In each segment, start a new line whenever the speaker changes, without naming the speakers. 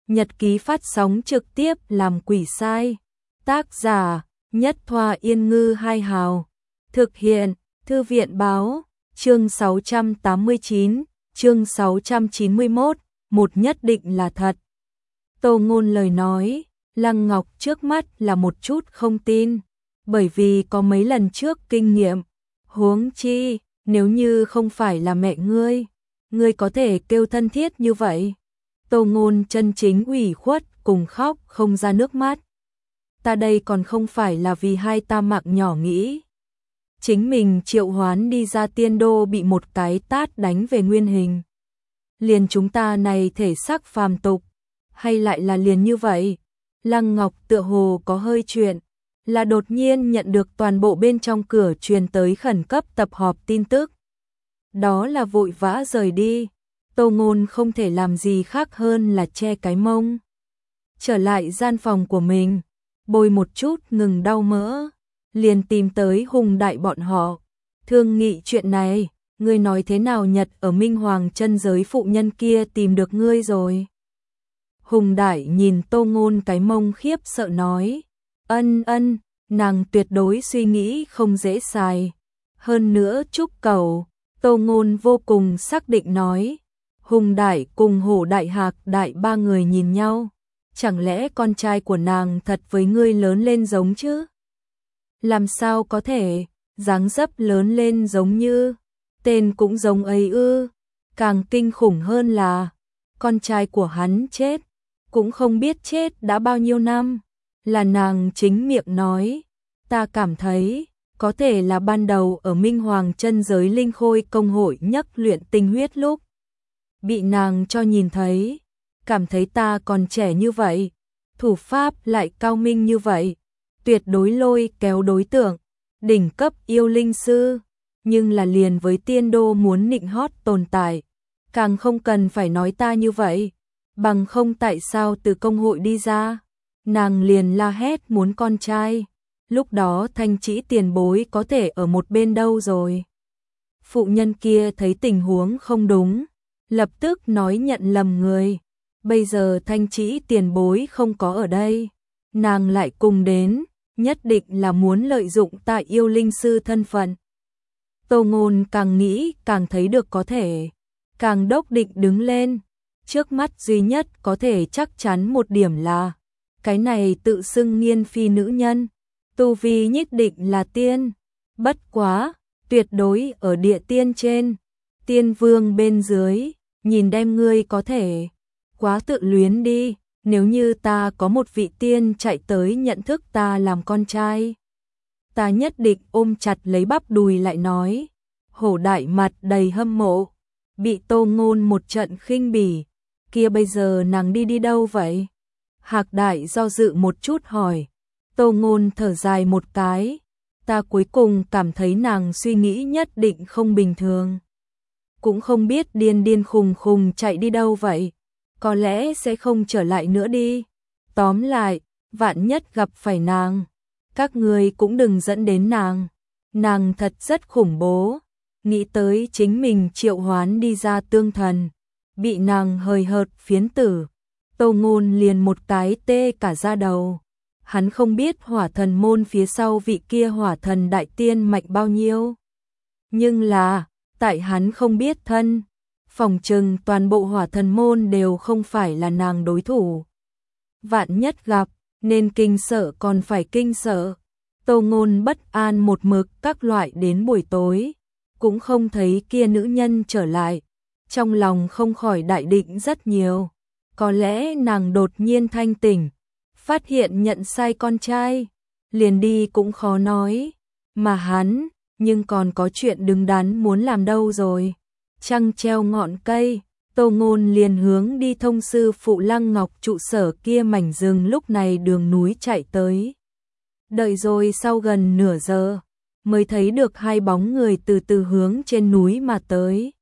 nhật ký phát sóng trực tiếp làm quỷ sai. Tác giả Nhất Thoa Yên Ngư Hai Hào. Thực hiện Thư viện Báo. Chương 689, chương 691, một nhất định là thật. Tô Ngôn lời nói, Lăng Ngọc trước mắt là một chút không tin, bởi vì có mấy lần trước kinh nghiệm. Huống chi, nếu như không phải là mẹ ngươi có thể kêu thân thiết như vậy. Tô Ngôn chân chính ủy khuất cùng khóc không ra nước mắt. Ta đây còn không phải là vì hai ta mạng nhỏ nghĩ. Chính mình triệu hoán đi ra tiên đô bị một cái tát đánh về nguyên hình. Liền chúng ta này thể xác phàm tục, hay lại là liền như vậy? Lăng Ngọc tựa hồ có hơi chuyện, là đột nhiên nhận được toàn bộ bên trong cửa truyền tới khẩn cấp tập họp tin tức. Đó là vội vã rời đi. Tô Ngôn không thể làm gì khác hơn là che cái mông. Trở lại gian phòng của mình, bôi một chút ngừng đau mỡ, liền tìm tới Hùng Đại bọn họ. Thương nghị chuyện này, ngươi nói thế nào Nhật ở Minh Hoàng chân giới phụ nhân kia tìm được ngươi rồi? Hùng Đại nhìn Tô Ngôn cái mông khiếp sợ nói, ân, nàng tuyệt đối suy nghĩ không dễ xài. Hơn nữa chúc cầu, Tô Ngôn vô cùng xác định nói. Hùng Đại cùng Hổ Đại Hạc Đại ba người nhìn nhau. Chẳng lẽ con trai của nàng thật với ngươi lớn lên giống chứ? Làm sao có thể, dáng dấp lớn lên giống như, tên cũng giống ấy ư? Càng kinh khủng hơn là, con trai của hắn chết, cũng không biết chết đã bao nhiêu năm. Là nàng chính miệng nói, ta cảm thấy, có thể là ban đầu ở Minh Hoàng chân giới linh khôi công hội nhắc luyện tinh huyết lúc. Bị nàng cho nhìn thấy, cảm thấy ta còn trẻ như vậy, thủ pháp lại cao minh như vậy, tuyệt đối lôi kéo đối tượng, đỉnh cấp yêu linh sư, nhưng là liền với tiên đô muốn nịnh hót tồn tại, càng không cần phải nói ta như vậy, bằng không tại sao từ công hội đi ra, nàng liền la hét muốn con trai, lúc đó Thanh Trĩ tiền bối có thể ở một bên đâu rồi. Phụ nhân kia thấy tình huống không đúng, lập tức nói nhận lầm người. Bây giờ Thanh Trĩ tiền bối không có ở đây, nàng lại cùng đến, nhất định là muốn lợi dụng tại yêu linh sư thân phận. Tô Ngôn càng nghĩ càng thấy được có thể, càng đốc định đứng lên. Trước mắt duy nhất có thể chắc chắn một điểm là, cái này tự xưng nghiên phi nữ nhân, tu vi nhất định là tiên, bất quá, tuyệt đối ở địa tiên trên, tiên vương bên dưới. Nhìn đem ngươi có thể quá tự luyến đi, nếu như ta có một vị tiên chạy tới nhận thức ta làm con trai, ta nhất định ôm chặt lấy bắp đùi lại nói. Hổ Đại mặt đầy hâm mộ, bị Tô Ngôn một trận khinh bỉ, kia bây giờ nàng đi đâu vậy? Hạc Đại do dự một chút hỏi. Tô Ngôn thở dài một cái, ta cuối cùng cảm thấy nàng suy nghĩ nhất định không bình thường. Cũng không biết điên khùng chạy đi đâu vậy, có lẽ sẽ không trở lại nữa đi. Tóm lại, vạn nhất gặp phải nàng, các người cũng đừng dẫn đến nàng thật rất khủng bố. Nghĩ tới chính mình triệu hoán đi ra tương thần, bị nàng hời hợt phiến tử, Tô Ngôn liền một cái tê cả da đầu. Hắn không biết hỏa thần môn phía sau vị kia hỏa thần đại tiên mạnh bao nhiêu, nhưng là tại hắn không biết thân, phòng trừng toàn bộ hỏa thần môn đều không phải là nàng đối thủ. Vạn nhất gặp, nên kinh sợ còn phải kinh sợ. Tô Ngôn bất an một mực các loại đến buổi tối, cũng không thấy kia nữ nhân trở lại. Trong lòng không khỏi đại định rất nhiều. Có lẽ nàng đột nhiên thanh tỉnh, phát hiện nhận sai con trai, liền đi cũng khó nói. Mà hắn nhưng còn có chuyện đứng đắn muốn làm đâu rồi. Trăng treo ngọn cây, Tô Ngôn liền hướng đi thông sư phụ Lăng Ngọc trụ sở kia mảnh rừng lúc này đường núi chạy tới. Đợi rồi sau gần nửa giờ, mới thấy được hai bóng người từ từ hướng trên núi mà tới.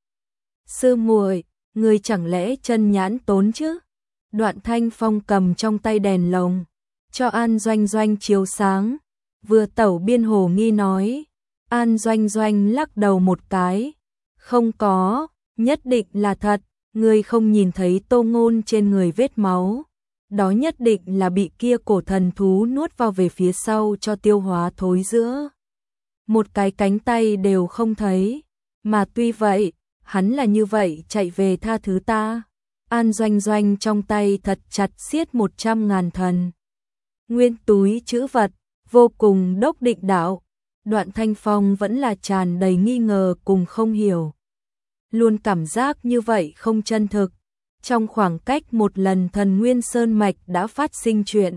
Sư muội, người chẳng lẽ chân nhãn tốn chứ? Đoạn Thanh Phong cầm trong tay đèn lồng, cho An Doanh Doanh chiếu sáng, vừa tẩu biên hồ nghi nói. An Doanh Doanh lắc đầu một cái, không có, nhất định là thật, ngươi không nhìn thấy Tô Ngôn trên người vết máu, đó nhất định là bị kia cổ thần thú nuốt vào về phía sau cho tiêu hóa thối rữa. Một cái cánh tay đều không thấy, mà tuy vậy, hắn là như vậy chạy về tha thứ ta. An Doanh Doanh trong tay thật chặt siết 100.000 thần nguyên túi trữ vật, vô cùng đốc định đạo. Đoạn Thanh Phong vẫn là tràn đầy nghi ngờ cùng không hiểu. Luôn cảm giác như vậy không chân thực. Trong khoảng cách một lần thần Nguyên Sơn Mạch đã phát sinh chuyện.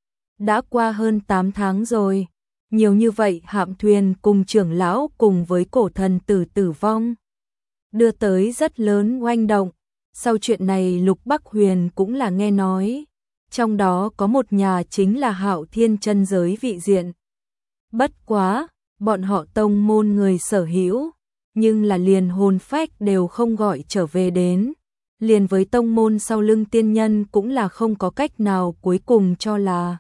Đã qua hơn 8 tháng rồi. Nhiều như vậy hạm thuyền cùng trưởng lão cùng với cổ thần tử vong. Đưa tới rất lớn oanh động. Sau chuyện này Lục Bắc Huyền cũng là nghe nói. Trong đó có một nhà chính là Hạo Thiên chân giới vị diện. Bất quá, bọn họ tông môn người sở hữu, nhưng là liền hồn phách đều không gọi trở về đến. Liền với tông môn sau lưng tiên nhân cũng là không có cách nào cuối cùng cho là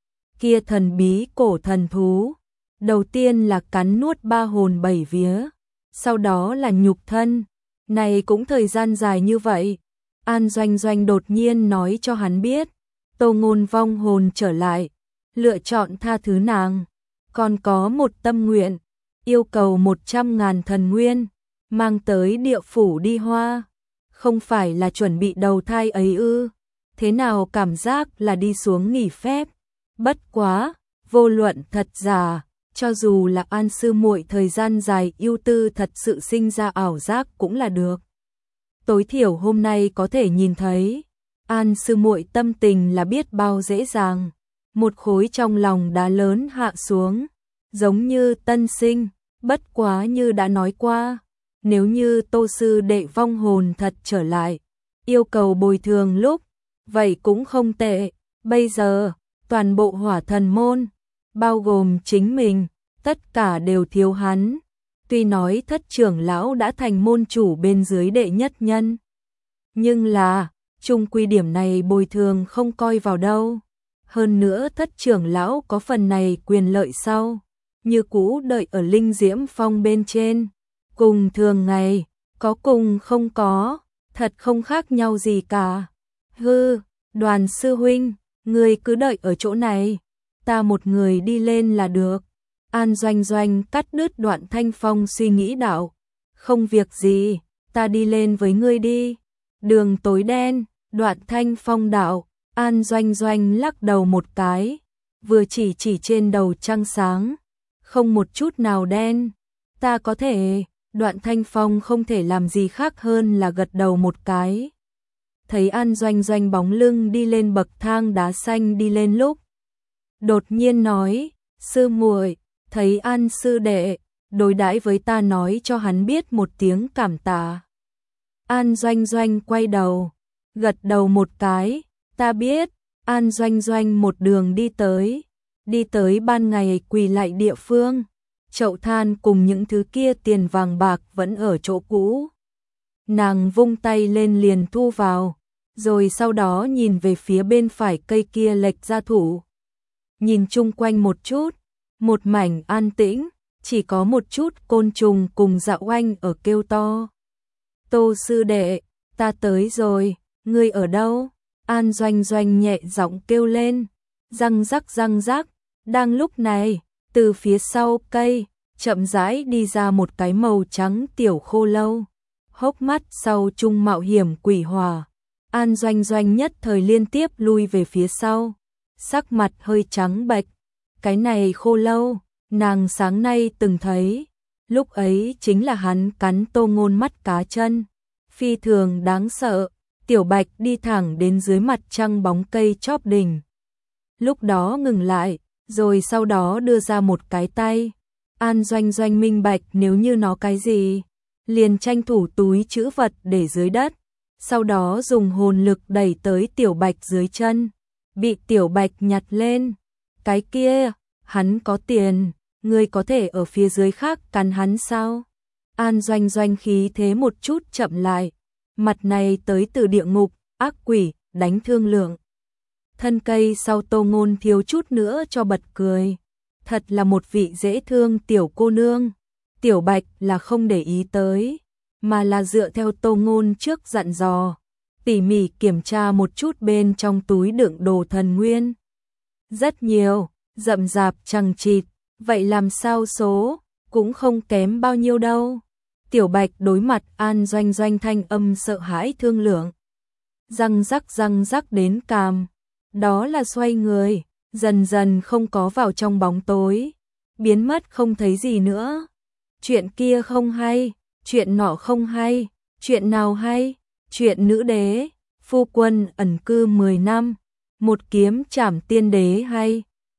kia thần bí cổ thần thú. Đầu tiên là cắn nuốt 3 hồn 7 vía, sau đó là nhục thân. Này cũng thời gian dài như vậy. An Doanh Doanh đột nhiên nói cho hắn biết, Tô Ngôn vong hồn trở lại, lựa chọn tha thứ nàng. Còn có một tâm nguyện, yêu cầu 100.000 thần nguyên, mang tới địa phủ đi hoa. Không phải là chuẩn bị đầu thai ấy ư? Thế nào cảm giác là đi xuống nghỉ phép? Bất quá, vô luận thật giả, cho dù là An sư muội thời gian dài yêu tư thật sự sinh ra ảo giác cũng là được. Tối thiểu hôm nay có thể nhìn thấy, An sư muội tâm tình là biết bao dễ dàng. Một khối trong lòng đá lớn hạ xuống, giống như tân sinh. Bất quá như đã nói qua, nếu như Tô sư đệ vong hồn thật trở lại, yêu cầu bồi thường lúc, vậy cũng không tệ. Bây giờ, toàn bộ Hỏa Thần môn, bao gồm chính mình, tất cả đều thiếu hắn. Tuy nói Thất trưởng lão đã thành môn chủ bên dưới đệ nhất nhân, nhưng là, chung quy điểm này bồi thường không coi vào đâu. Hơn nữa Thất trưởng lão có phần này quyền lợi sau, như cũ đợi ở Linh Diễm Phong bên trên. Cùng thường ngày, có cùng không có, thật không khác nhau gì cả. Hư, Đoàn sư huynh, người cứ đợi ở chỗ này, ta một người đi lên là được. An Doanh Doanh cắt đứt Đoạn Thanh Phong suy nghĩ đạo. Không việc gì, ta đi lên với ngươi đi. Đường tối đen, Đoạn Thanh Phong đạo. An Doanh Doanh lắc đầu một cái, vừa chỉ trên đầu trăng sáng, không một chút nào đen. Ta có thể. Đoạn Thanh Phong không thể làm gì khác hơn là gật đầu một cái. Thấy An Doanh Doanh bóng lưng đi lên bậc thang đá xanh đi lên lúc, đột nhiên nói, sư muội, thấy An sư đệ, đối đãi với ta nói cho hắn biết một tiếng cảm tạ. An Doanh Doanh quay đầu, gật đầu một cái, ta biết. An Doanh Doanh một đường đi tới ban ngày quỳ lại địa phương. Chậu than cùng những thứ kia tiền vàng bạc vẫn ở chỗ cũ. Nàng vung tay lên liền thu vào, rồi sau đó nhìn về phía bên phải cây kia lệch ra thủ. Nhìn chung quanh một chút, một mảnh an tĩnh, chỉ có một chút côn trùng cùng dạo oanh ở kêu to. Tô sư đệ, ta tới rồi, ngươi ở đâu? An Doanh Doanh nhẹ giọng kêu lên, răng rắc, đang lúc này. Từ phía sau cây, chậm rãi đi ra một cái màu trắng tiểu khô lâu. Hốc mắt sau trung mạo hiểm quỷ hòa. An Doanh Doanh nhất thời liên tiếp lui về phía sau. Sắc mặt hơi trắng bệch. Cái này khô lâu, nàng sáng nay từng thấy. Lúc ấy chính là hắn cắn Tô Ngôn mắt cá chân. Phi thường đáng sợ. Tiểu Bạch đi thẳng đến dưới mặt trăng bóng cây chóp đỉnh. Lúc đó ngừng lại. Rồi sau đó đưa ra một cái tay. An Doanh Doanh minh bạch nếu như nó cái gì, liền tranh thủ túi trữ vật để dưới đất, sau đó dùng hồn lực đẩy tới Tiểu Bạch dưới chân, bị Tiểu Bạch nhặt lên. Cái kia, hắn có tiền, ngươi có thể ở phía dưới khác cắn hắn sao? An Doanh Doanh khí thế một chút chậm lại, mặt này tới từ địa ngục, ác quỷ, đánh thương lượng. Thân cây sau Tô Ngôn thiếu chút nữa cho bật cười. Thật là một vị dễ thương tiểu cô nương. Tiểu Bạch là không để ý tới, mà là dựa theo Tô Ngôn trước dặn dò. tỉ mỉ kiểm tra một chút bên trong túi đựng đồ thần nguyên. Rất nhiều, rậm rạp chằng chịt, vậy làm sao số, cũng không kém bao nhiêu đâu. Tiểu Bạch đối mặt An Doanh Doanh thanh âm sợ hãi thương lượng. Răng rắc đến càm. Đó là xoay người, dần dần không có vào trong bóng tối, biến mất không thấy gì nữa. Chuyện kia không hay, chuyện nọ không hay, chuyện nào hay? Chuyện nữ đế, phu quân ẩn cư 10 năm, một kiếm trảm tiên đế hay,